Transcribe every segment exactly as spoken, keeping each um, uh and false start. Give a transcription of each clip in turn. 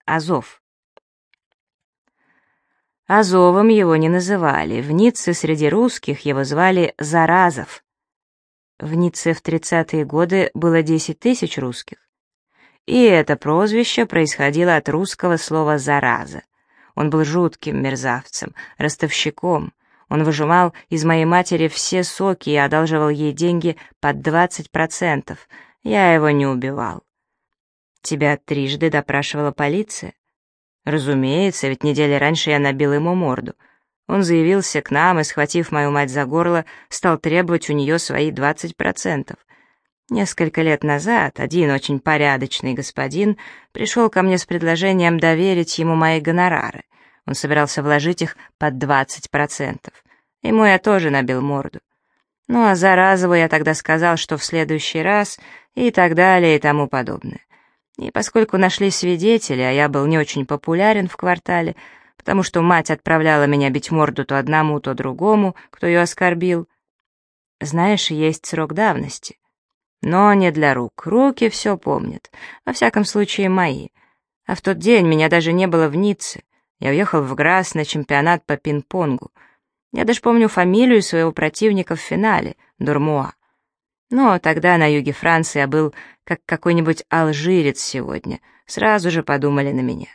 Азов. Азовом его не называли, в Ницце среди русских его звали Заразов. В Ницце в тридцатые годы было десять тысяч русских. И это прозвище происходило от русского слова «зараза». Он был жутким мерзавцем, ростовщиком. Он выжимал из моей матери все соки и одалживал ей деньги под двадцать процентов. Я его не убивал. Тебя трижды допрашивала полиция? Разумеется, ведь недели раньше я набил ему морду. Он заявился к нам и, схватив мою мать за горло, стал требовать у нее свои двадцать процентов. Несколько лет назад один очень порядочный господин пришел ко мне с предложением доверить ему мои гонорары. Он собирался вложить их под двадцать процентов. Ему я тоже набил морду. Ну а Заразову я тогда сказал, что в следующий раз и так далее и тому подобное. И поскольку нашли свидетели, а я был не очень популярен в квартале, потому что мать отправляла меня бить морду то одному, то другому, кто ее оскорбил. Знаешь, есть срок давности. Но не для рук. Руки все помнят. Во всяком случае, мои. А в тот день меня даже не было в Ницце. Я уехал в Грасс на чемпионат по пинг-понгу. Я даже помню фамилию своего противника в финале — Дурмуа. Но тогда на юге Франции я был как какой-нибудь алжирец сегодня. Сразу же подумали на меня.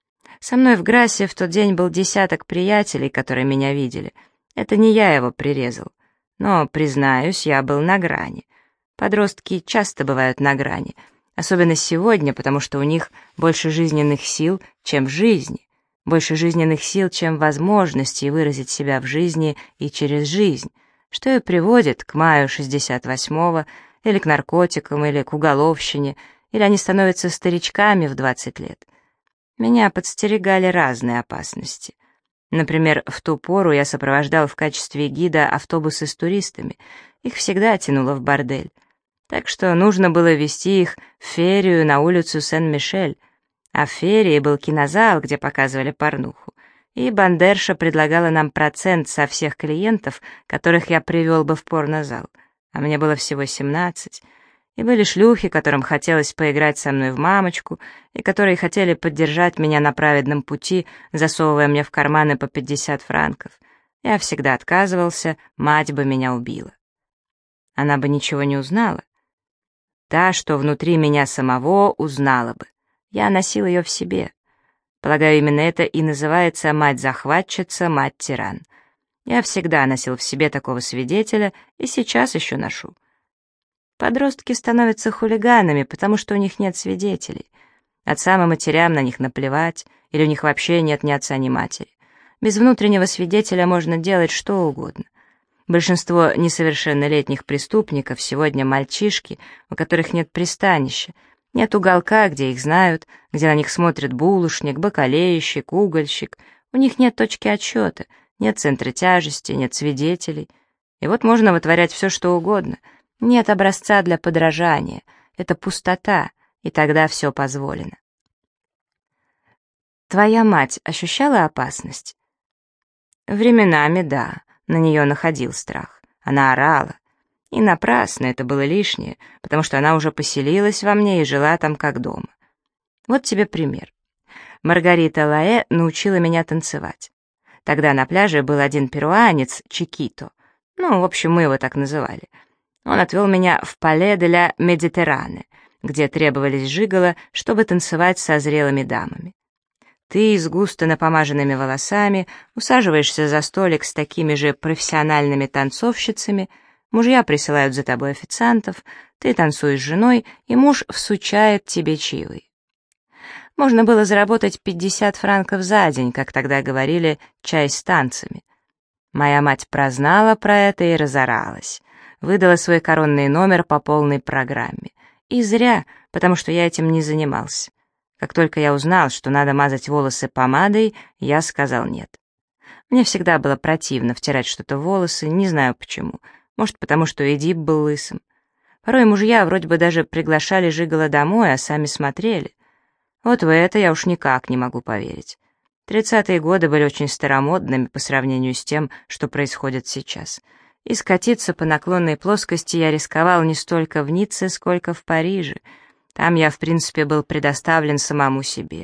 Со мной в Грассе в тот день был десяток приятелей, которые меня видели. Это не я его прирезал. Но, признаюсь, я был на грани. Подростки часто бывают на грани, особенно сегодня, потому что у них больше жизненных сил, чем в жизни, больше жизненных сил, чем возможностей выразить себя в жизни и через жизнь, что и приводит к маю шестьдесят восьмого, или к наркотикам, или к уголовщине, или они становятся старичками в двадцать лет. Меня подстерегали разные опасности. Например, в ту пору я сопровождал в качестве гида автобусы с туристами, их всегда тянуло в бордель. Так что нужно было везти их в Ферию на улицу Сен-Мишель, а в Ферии был кинозал, где показывали порнуху, и бандерша предлагала нам процент со всех клиентов, которых я привел бы в порнозал, а мне было всего семнадцать, и были шлюхи, которым хотелось поиграть со мной в мамочку, и которые хотели поддержать меня на праведном пути, засовывая мне в карманы по пятьдесят франков. Я всегда отказывался, мать бы меня убила. Она бы ничего не узнала. Та, что внутри меня самого, узнала бы. Я носил ее в себе. Полагаю, именно это и называется мать-захватчица, мать-тиран. Я всегда носил в себе такого свидетеля и сейчас еще ношу. Подростки становятся хулиганами, потому что у них нет свидетелей. Отцам и матерям на них наплевать, или у них вообще нет ни отца, ни матери. Без внутреннего свидетеля можно делать что угодно. Большинство несовершеннолетних преступников сегодня мальчишки, у которых нет пристанища, нет уголка, где их знают, где на них смотрит булочник, бакалейщик, угольщик. У них нет точки отсчета, нет центра тяжести, нет свидетелей. И вот можно вытворять все, что угодно. Нет образца для подражания. Это пустота, и тогда все позволено. Твоя мать ощущала опасность? Временами, да. На нее находил страх. Она орала. И напрасно, это было лишнее, потому что она уже поселилась во мне и жила там как дома. Вот тебе пример. Маргарита Лаэ научила меня танцевать. Тогда на пляже был один перуанец, Чикито. Ну, в общем, мы его так называли. Он отвел меня в Пале де ля Медитеране, где требовались жиголо, чтобы танцевать со зрелыми дамами. Ты с густо напомаженными волосами усаживаешься за столик с такими же профессиональными танцовщицами, мужья присылают за тобой официантов, ты танцуешь с женой, и муж всучает тебе чаевые. Можно было заработать пятьдесят франков за день, как тогда говорили, чай с танцами. Моя мать прознала про это и разоралась, выдала свой коронный номер по полной программе. И зря, потому что я этим не занимался. Как только я узнал, что надо мазать волосы помадой, я сказал нет. Мне всегда было противно втирать что-то в волосы, не знаю почему. Может, потому что Эдип был лысым. Порой мужья вроде бы даже приглашали жиголо домой, а сами смотрели. Вот в это я уж никак не могу поверить. Тридцатые годы были очень старомодными по сравнению с тем, что происходит сейчас. И скатиться по наклонной плоскости я рисковал не столько в Ницце, сколько в Париже. Там я, в принципе, был предоставлен самому себе.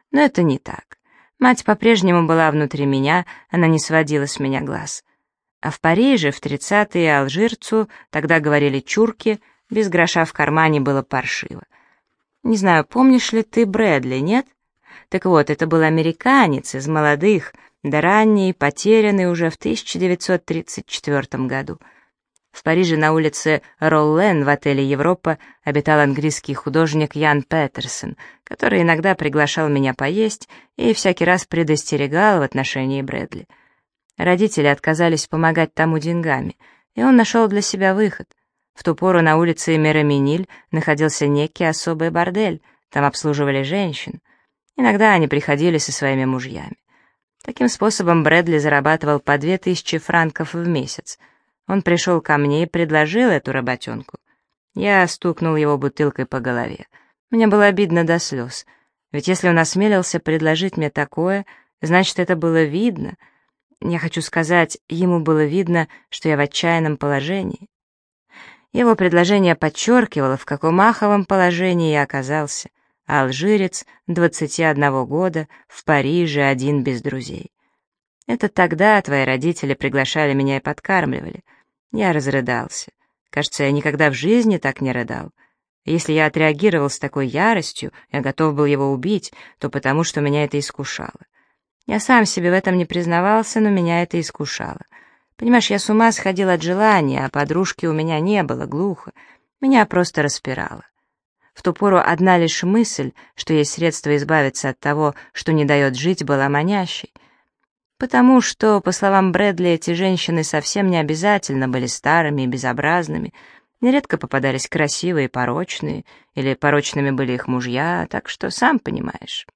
Но это не так. Мать по-прежнему была внутри меня, она не сводила с меня глаз. А в Париже в тридцатые алжирцу, тогда говорили чурки, без гроша в кармане было паршиво. Не знаю, помнишь ли ты Брэдли, нет? Так вот, это был американец из молодых, да ранний, потерянный уже в тысяча девятьсот тридцать четвёртом году. В Париже на улице Роллен в отеле «Европа» обитал английский художник Ян Петерсон, который иногда приглашал меня поесть и всякий раз предостерегал в отношении Брэдли. Родители отказались помогать тому деньгами, и он нашел для себя выход. В ту пору на улице Мераминиль находился некий особый бордель, там обслуживали женщин. Иногда они приходили со своими мужьями. Таким способом Брэдли зарабатывал по две тысячи франков в месяц. Он пришел ко мне и предложил эту работенку. Я стукнул его бутылкой по голове. Мне было обидно до слез. Ведь если он осмелился предложить мне такое, значит, это было видно. Я хочу сказать, ему было видно, что я в отчаянном положении. Его предложение подчеркивало, в каком аховом положении я оказался. Алжирец, двадцати одного года, в Париже, один без друзей. Это тогда твои родители приглашали меня и подкармливали. Я разрыдался. Кажется, я никогда в жизни так не рыдал. Если я отреагировал с такой яростью, я готов был его убить, то потому, что меня это искушало. Я сам себе в этом не признавался, но меня это искушало. Понимаешь, я с ума сходил от желания, а подружки у меня не было, глухо. Меня просто распирало. В ту пору одна лишь мысль, что есть средство избавиться от того, что не дает жить, была манящей. Потому что, по словам Брэдли, эти женщины совсем не обязательно были старыми и безобразными, нередко попадались красивые и порочные, или порочными были их мужья, так что сам понимаешь.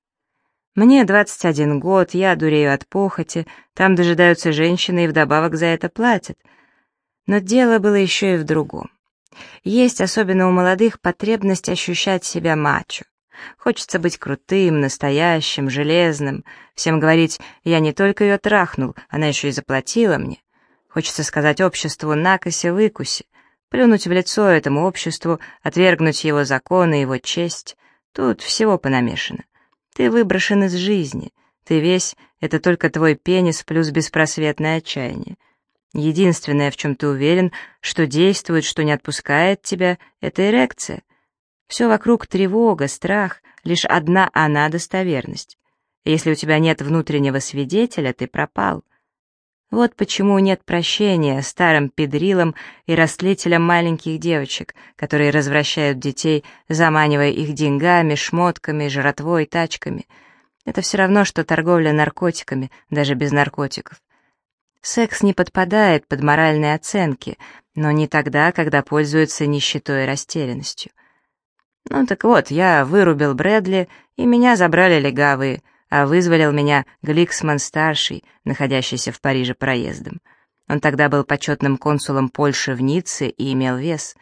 Мне двадцать один год, я дурею от похоти, там дожидаются женщины и вдобавок за это платят. Но дело было еще и в другом. Есть, особенно у молодых, потребность ощущать себя мачо. Хочется быть крутым, настоящим, железным, всем говорить: я не только ее трахнул, она еще и заплатила мне. Хочется сказать обществу: накося-выкуси, плюнуть в лицо этому обществу, отвергнуть его законы, его честь. Тут всего понамешано. Ты выброшен из жизни, ты весь — это только твой пенис плюс беспросветное отчаяние. Единственное, в чем ты уверен, что действует, что не отпускает тебя, — это эрекция. Все вокруг тревога, страх, лишь одна она — достоверность. Если у тебя нет внутреннего свидетеля, ты пропал. Вот почему нет прощения старым педрилам и растлителям маленьких девочек, которые развращают детей, заманивая их деньгами, шмотками, жратвой, тачками. Это все равно, что торговля наркотиками, даже без наркотиков. Секс не подпадает под моральные оценки, но не тогда, когда пользуется нищетой и растерянностью. Ну так вот, я вырубил Брэдли, и меня забрали легавые, а вызволил меня Гликсман-старший, находящийся в Париже проездом. Он тогда был почетным консулом Польши в Ницце и имел вес.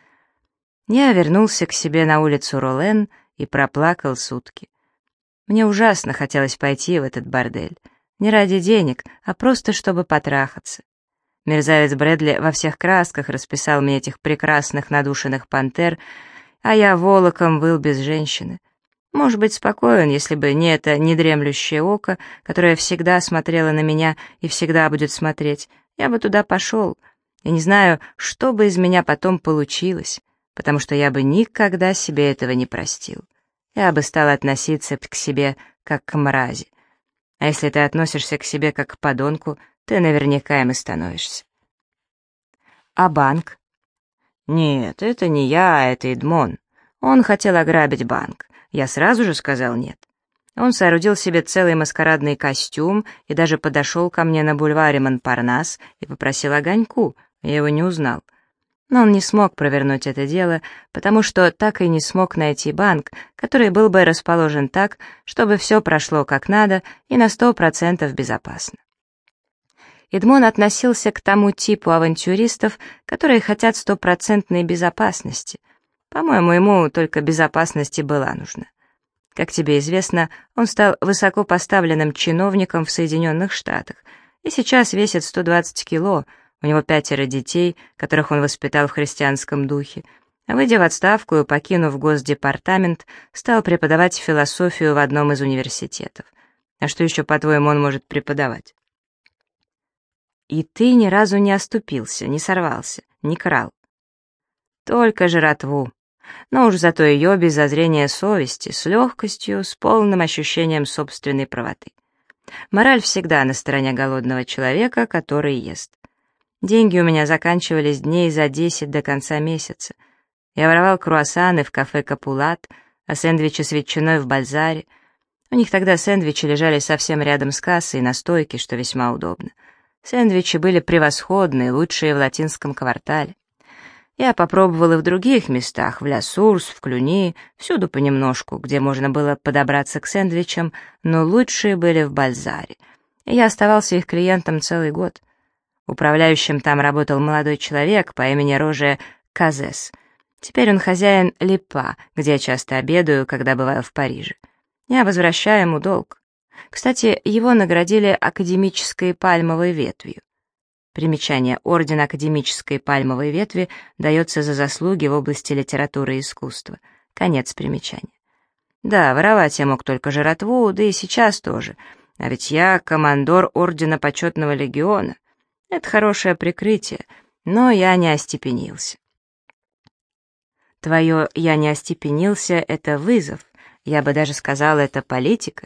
Я вернулся к себе на улицу Роллен и проплакал сутки. Мне ужасно хотелось пойти в этот бордель. Не ради денег, а просто чтобы потрахаться. Мерзавец Брэдли во всех красках расписал мне этих прекрасных надушенных пантер, а я волоком выл без женщины. Может быть, спокоен, если бы не это недремлющее око, которое всегда смотрело на меня и всегда будет смотреть, я бы туда пошел. Я не знаю, что бы из меня потом получилось, потому что я бы никогда себе этого не простил. Я бы стал относиться к себе как к мрази. А если ты относишься к себе как к подонку, ты наверняка им и становишься. А банк? Нет, это не я, а это Эдмон. Он хотел ограбить банк. Я сразу же сказал нет. Он соорудил себе целый маскарадный костюм и даже подошел ко мне на бульваре Монпарнас и попросил огоньку. Я его не узнал. Но он не смог провернуть это дело, потому что так и не смог найти банк, который был бы расположен так, чтобы все прошло как надо и на сто процентов безопасно. Эдмон относился к тому типу авантюристов, которые хотят стопроцентной безопасности. По-моему, ему только безопасности была нужна. Как тебе известно, он стал высокопоставленным чиновником в Соединенных Штатах и сейчас весит сто двадцать кило. У него пятеро детей, которых он воспитал в христианском духе. Выйдя в отставку и покинув Госдепартамент, стал преподавать философию в одном из университетов. А что еще, по-твоему, он может преподавать? И ты ни разу не оступился, не сорвался, не крал. Только жратву. Но уж зато ее без зазрения совести, с легкостью, с полным ощущением собственной правоты. Мораль всегда на стороне голодного человека, который ест. Деньги у меня заканчивались дней за десять до конца месяца. Я воровал круассаны в кафе «Капулат», а сэндвичи с ветчиной в Бальзаре. У них тогда сэндвичи лежали совсем рядом с кассой на стойке, что весьма удобно. Сэндвичи были превосходные, лучшие в латинском квартале. Я попробовал и в других местах, в Ля Сурс, в Клюни, всюду понемножку, где можно было подобраться к сэндвичам, но лучшие были в Бальзаре. И я оставался их клиентом целый год. Управляющим там работал молодой человек по имени Роже Казес. Теперь он хозяин Липа, где я часто обедаю, когда бываю в Париже. Я возвращаю ему долг. Кстати, его наградили академической пальмовой ветвью. Примечание: орден академической пальмовой ветви дается за заслуги в области литературы и искусства. Конец примечания. Да, воровать я мог только жратву, да и сейчас тоже. А ведь я командор ордена почетного легиона. Это хорошее прикрытие, но я не остепенился. Твое «я не остепенился» — это вызов, я бы даже сказала, это политика.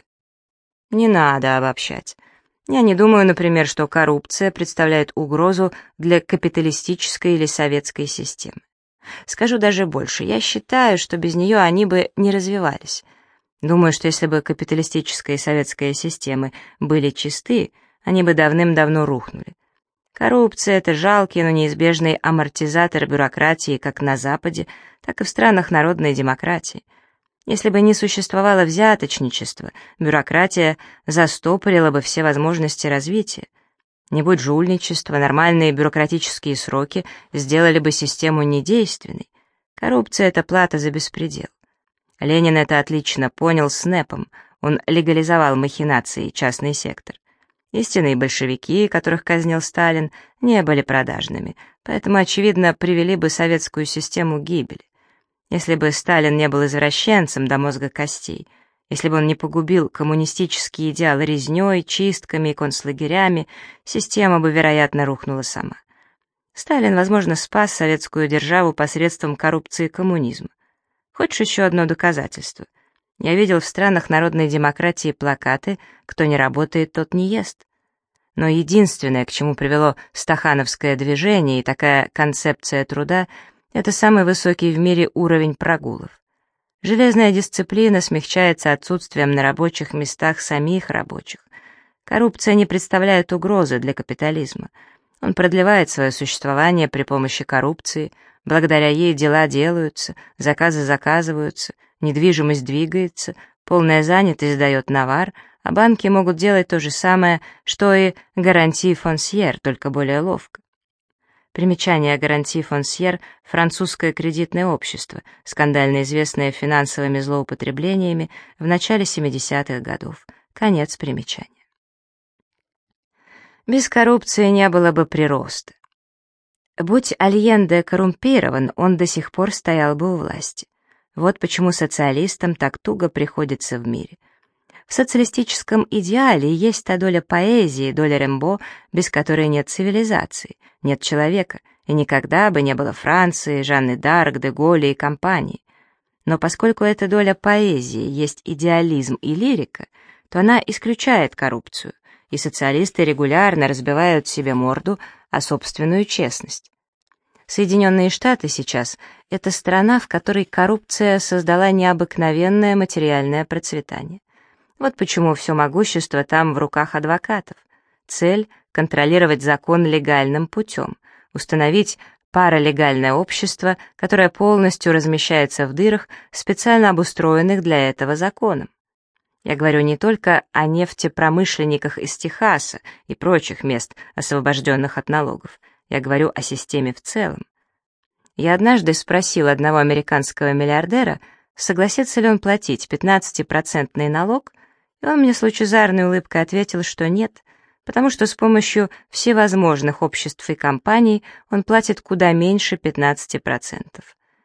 Не надо обобщать. Я не думаю, например, что коррупция представляет угрозу для капиталистической или советской системы. Скажу даже больше, я считаю, что без нее они бы не развивались. Думаю, что если бы капиталистическая и советская системы были чисты, они бы давным-давно рухнули. Коррупция — это жалкий, но неизбежный амортизатор бюрократии как на Западе, так и в странах народной демократии. Если бы не существовало взяточничества, бюрократия застопорила бы все возможности развития. Не будь жульничества, нормальные бюрократические сроки сделали бы систему недейственной. Коррупция — это плата за беспредел. Ленин это отлично понял с НЭПом, он легализовал махинации и частный сектор. Истинные большевики, которых казнил Сталин, не были продажными, поэтому, очевидно, привели бы советскую систему к гибели. Если бы Сталин не был извращенцем до мозга костей, если бы он не погубил коммунистические идеалы резнёй, чистками и концлагерями, система бы, вероятно, рухнула сама. Сталин, возможно, спас советскую державу посредством коррупции и коммунизма. Хочешь еще одно доказательство? Я видел в странах народной демократии плакаты «Кто не работает, тот не ест». Но единственное, к чему привело стахановское движение и такая концепция труда — это самый высокий в мире уровень прогулов. Железная дисциплина смягчается отсутствием на рабочих местах самих рабочих. Коррупция не представляет угрозы для капитализма. Он продлевает свое существование при помощи коррупции, благодаря ей дела делаются, заказы заказываются, недвижимость двигается, полная занятость дает навар, а банки могут делать то же самое, что и гарантии фонсьер, только более ловко. Примечание: гарантии фонсьер — французское кредитное общество, скандально известное финансовыми злоупотреблениями в начале семидесятых годов. Конец примечания. Без коррупции не было бы прироста. Будь Альенде коррумпирован, он до сих пор стоял бы у власти. Вот почему социалистам так туго приходится в мире. В социалистическом идеале есть та доля поэзии, доля Рембо, без которой нет цивилизации, нет человека, и никогда бы не было Франции, Жанны д'Арк, де Голля и компании. Но поскольку эта доля поэзии есть идеализм и лирика, то она исключает коррупцию, и социалисты регулярно разбивают себе морду о собственную честность. Соединенные Штаты сейчас — это страна, в которой коррупция создала необыкновенное материальное процветание. Вот почему все могущество там в руках адвокатов. Цель — контролировать закон легальным путем, установить паралегальное общество, которое полностью размещается в дырах, специально обустроенных для этого законом. Я говорю не только о нефтепромышленниках из Техаса и прочих мест, освобожденных от налогов. Я говорю о системе в целом. Я однажды спросил одного американского миллиардера, согласится ли он платить пятнадцатипроцентный налог, и он мне с лучезарной улыбкой ответил, что нет, потому что с помощью всевозможных обществ и компаний он платит куда меньше пятнадцати процентов.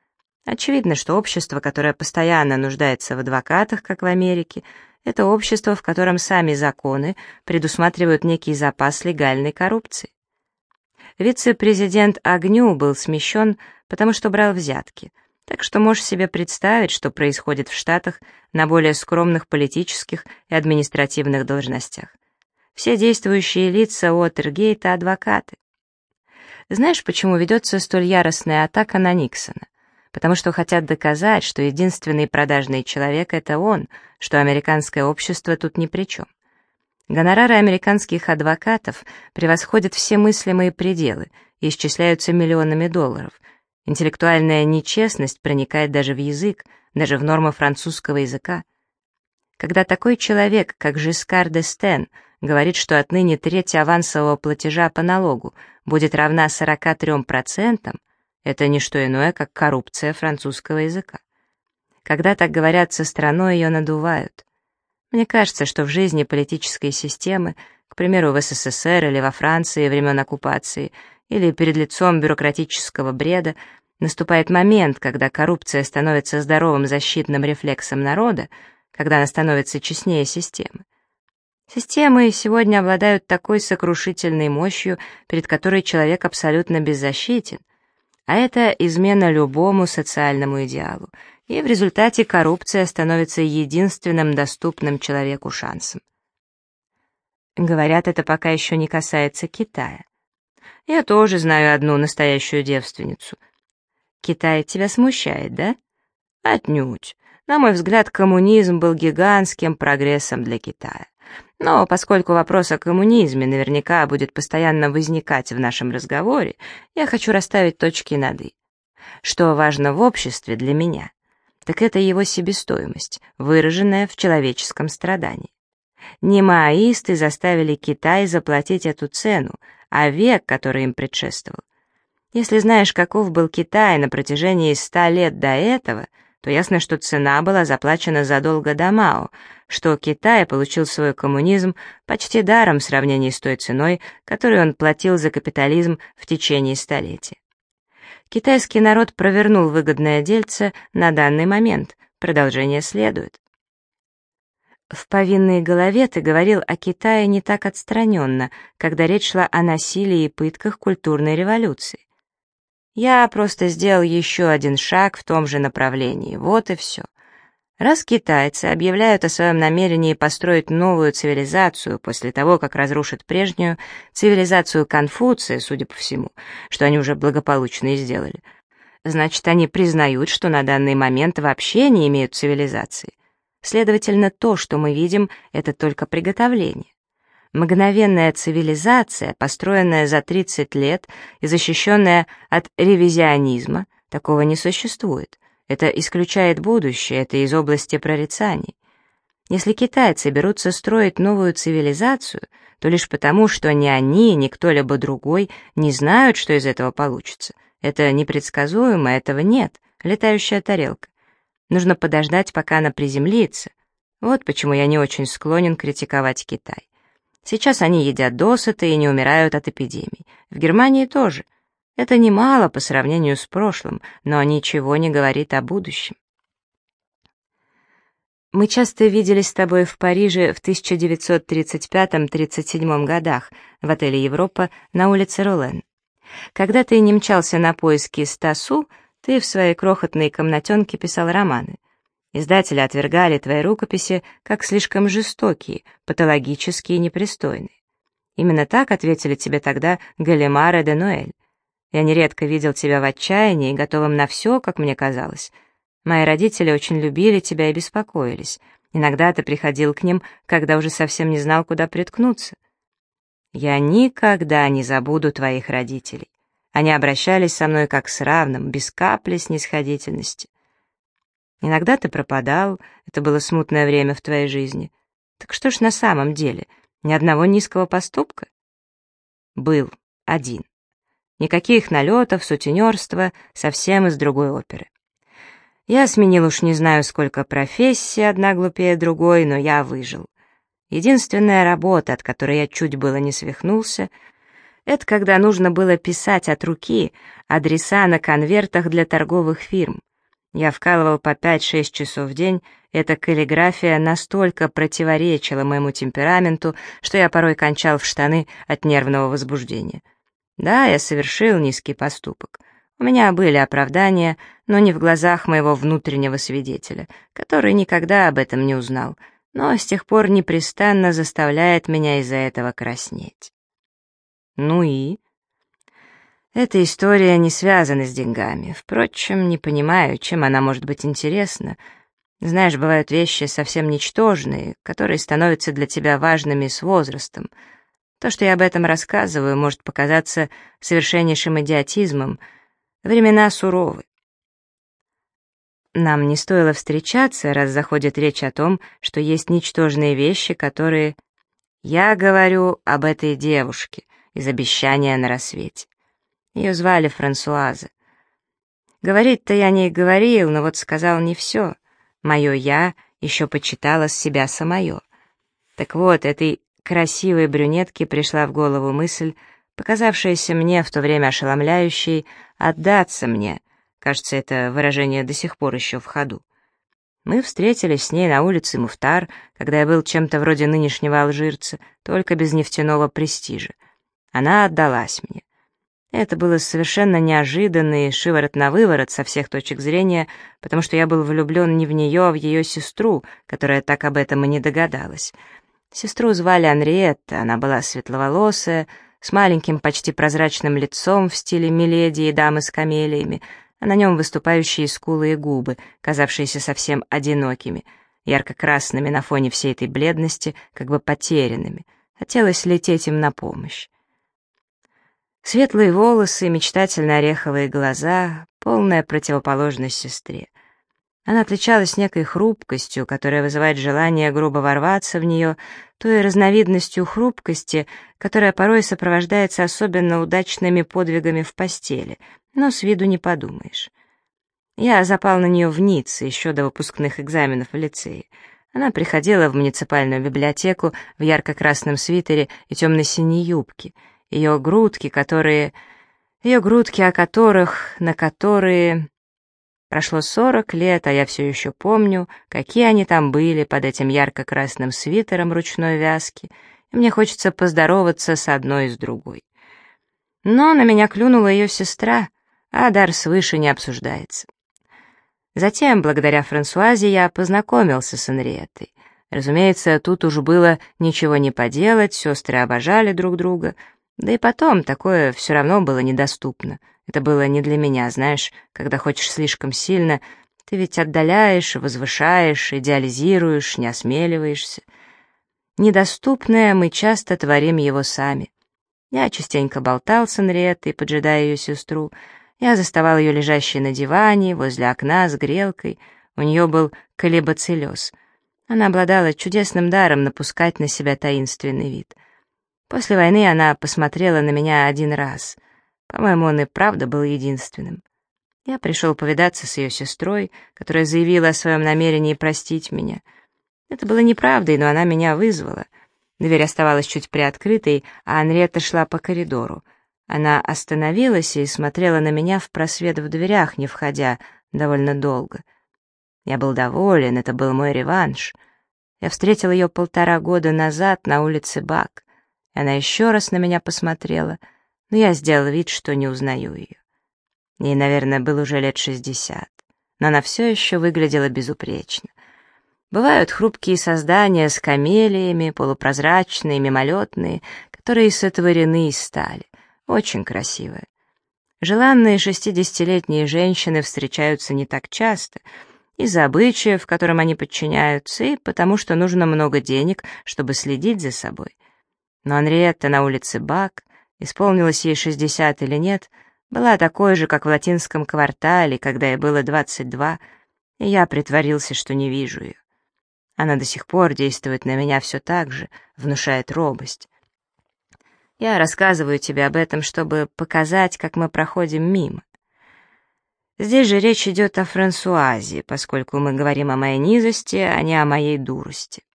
Очевидно, что общество, которое постоянно нуждается в адвокатах, как в Америке, это общество, в котором сами законы предусматривают некий запас легальной коррупции. Вице-президент Агню был смещен, потому что брал взятки, так что можешь себе представить, что происходит в Штатах на более скромных политических и административных должностях. Все действующие лица Уотергейта — адвокаты. Знаешь, почему ведется столь яростная атака на Никсона? Потому что хотят доказать, что единственный продажный человек — это он, что американское общество тут ни при чем. Гонорары американских адвокатов превосходят все мыслимые пределы и исчисляются миллионами долларов. Интеллектуальная нечестность проникает даже в язык, даже в нормы французского языка. Когда такой человек, как Жискар д'Эстен, говорит, что отныне треть авансового платежа по налогу будет равна сорока трём процентам, это не что иное, как коррупция французского языка. Когда так говорят со страной, ее надувают. Мне кажется, что в жизни политической системы, к примеру, в эс эс эс эр или во Франции времен оккупации, или перед лицом бюрократического бреда, наступает момент, когда коррупция становится здоровым защитным рефлексом народа, когда она становится честнее системы. Системы сегодня обладают такой сокрушительной мощью, перед которой человек абсолютно беззащитен, а это измена любому социальному идеалу, и в результате коррупция становится единственным доступным человеку шансом. Говорят, это пока еще не касается Китая. Я тоже знаю одну настоящую девственницу. Китай тебя смущает, да? Отнюдь. На мой взгляд, коммунизм был гигантским прогрессом для Китая. Но поскольку вопрос о коммунизме наверняка будет постоянно возникать в нашем разговоре, я хочу расставить точки над «и». Что важно в обществе для меня, так это его себестоимость, выраженная в человеческом страдании. Не маоисты заставили Китай заплатить эту цену, а век, который им предшествовал. Если знаешь, каков был Китай на протяжении ста лет до этого, то ясно, что цена была заплачена задолго до Мао, что Китай получил свой коммунизм почти даром в сравнении с той ценой, которую он платил за капитализм в течение столетия. Китайский народ провернул выгодное дельце на данный момент, продолжение следует. В «Повинной голове» ты говорил о Китае не так отстраненно, когда речь шла о насилии и пытках культурной революции. Я просто сделал еще один шаг в том же направлении, вот и все. Раз китайцы объявляют о своем намерении построить новую цивилизацию после того, как разрушат прежнюю цивилизацию Конфуция, судя по всему, что они уже благополучно и сделали, значит, они признают, что на данный момент вообще не имеют цивилизации. Следовательно, то, что мы видим, это только приготовление. Мгновенная цивилизация, построенная за тридцать лет и защищенная от ревизионизма, такого не существует. Это исключает будущее, это из области прорицаний. Если китайцы берутся строить новую цивилизацию, то лишь потому, что ни они, ни кто-либо другой не знают, что из этого получится. Это непредсказуемо, этого нет, летающая тарелка. Нужно подождать, пока она приземлится. Вот почему я не очень склонен критиковать Китай. Сейчас они едят досыта и не умирают от эпидемий. В Германии тоже. Это немало по сравнению с прошлым, но ничего не говорит о будущем. Мы часто виделись с тобой в Париже в тысяча девятьсот тридцать пятом — тридцать седьмом годах в отеле «Европа» на улице Ролен. Когда ты не мчался на поиски Стасу, ты в своей крохотной комнатенке писал романы. Издатели отвергали твои рукописи как слишком жестокие, патологические и непристойные. Именно так ответили тебе тогда Галимар и Денуэль. Я нередко видел тебя в отчаянии и готовым на все, как мне казалось. Мои родители очень любили тебя и беспокоились. Иногда ты приходил к ним, когда уже совсем не знал, куда приткнуться. Я никогда не забуду твоих родителей. Они обращались со мной как с равным, без капли снисходительности. Иногда ты пропадал, это было смутное время в твоей жизни. Так что ж на самом деле, ни одного низкого поступка? Был один. Никаких налетов, сутенерства, совсем из другой оперы. Я сменил уж не знаю сколько профессий, одна глупее другой, но я выжил. Единственная работа, от которой я чуть было не свихнулся, это когда нужно было писать от руки адреса на конвертах для торговых фирм. Я вкалывал по пять-шесть часов в день, эта каллиграфия настолько противоречила моему темпераменту, что я порой кончал в штаны от нервного возбуждения. Да, я совершил низкий поступок. У меня были оправдания, но не в глазах моего внутреннего свидетеля, который никогда об этом не узнал, но с тех пор непрестанно заставляет меня из-за этого краснеть. Ну и? Эта история не связана с деньгами. Впрочем, не понимаю, чем она может быть интересна. Знаешь, бывают вещи совсем ничтожные, которые становятся для тебя важными с возрастом. То, что я об этом рассказываю, может показаться совершеннейшим идиотизмом. Времена суровы. Нам не стоило встречаться, раз заходит речь о том, что есть ничтожные вещи, которые... Я говорю об этой девушке из «Обещания на рассвете». Ее звали Франсуаза. Говорить-то я не говорил, но вот сказал не все. Мое «я» еще почитала с себя самое. Так вот, этой красивой брюнетке пришла в голову мысль, показавшаяся мне в то время ошеломляющей, отдаться мне. Кажется, это выражение до сих пор еще в ходу. Мы встретились с ней на улице Муфтар, когда я был чем-то вроде нынешнего алжирца, только без нефтяного престижа. Она отдалась мне. Это было совершенно неожиданно и шиворот на выворот со всех точек зрения, потому что я был влюблен не в нее, а в ее сестру, которая так об этом и не догадалась. Сестру звали Анриетта, она была светловолосая, с маленьким почти прозрачным лицом в стиле миледи и дамы с камелиями, а на нем выступающие скулы и губы, казавшиеся совсем одинокими, ярко-красными на фоне всей этой бледности, как бы потерянными. Хотелось лететь им на помощь. Светлые волосы, мечтательно-ореховые глаза, полная противоположность сестре. Она отличалась некой хрупкостью, которая вызывает желание грубо ворваться в нее, той разновидностью хрупкости, которая порой сопровождается особенно удачными подвигами в постели, но с виду не подумаешь. Я запал на нее в Ницце еще до выпускных экзаменов в лицее. Она приходила в муниципальную библиотеку в ярко-красном свитере и темно-синей юбке. Ее грудки, которые... Ее грудки, о которых... на которые... Прошло сорок лет, а я все еще помню, какие они там были под этим ярко-красным свитером ручной вязки, и мне хочется поздороваться с одной и с другой. Но на меня клюнула ее сестра, а дар свыше не обсуждается. Затем, благодаря Франсуазе, я познакомился с Анриеттой. Разумеется, тут уж было ничего не поделать, сестры обожали друг друга, да и потом такое все равно было недоступно. Это было не для меня, знаешь, когда хочешь слишком сильно, ты ведь отдаляешь, возвышаешь, идеализируешь, не осмеливаешься. Недоступное мы часто творим его сами. Я частенько болтал с Анриеттой, поджидая ее сестру. Я заставал ее лежащей на диване, возле окна, с грелкой. У нее был колебациллез. Она обладала чудесным даром напускать на себя таинственный вид. После войны она посмотрела на меня один раз. По-моему, он и правда был единственным. Я пришел повидаться с ее сестрой, которая заявила о своем намерении простить меня. Это было неправдой, но она меня вызвала. Дверь оставалась чуть приоткрытой, а Анриетта шла по коридору. Она остановилась и смотрела на меня в просвет в дверях, не входя, довольно долго. Я был доволен, это был мой реванш. Я встретил ее полтора года назад на улице Бак. Она еще раз на меня посмотрела, но я сделал вид, что не узнаю ее. Ей, наверное, было уже лет шестьдесят, но она все еще выглядела безупречно. Бывают хрупкие создания с камелиями, полупрозрачные, мимолетные, которые сотворены из стали. Очень красивые. Желанные шестидесятилетние женщины встречаются не так часто, из-за обычаев, которым они подчиняются, и потому что нужно много денег, чтобы следить за собой. Но Анриетта на улице Бак, исполнилось ей шестьдесят или нет, была такой же, как в латинском квартале, когда ей было двадцать два, и я притворился, что не вижу ее. Она до сих пор действует на меня все так же, внушает робость. Я рассказываю тебе об этом, чтобы показать, как мы проходим мимо. Здесь же речь идет о Франсуазе, поскольку мы говорим о моей низости, а не о моей дурости.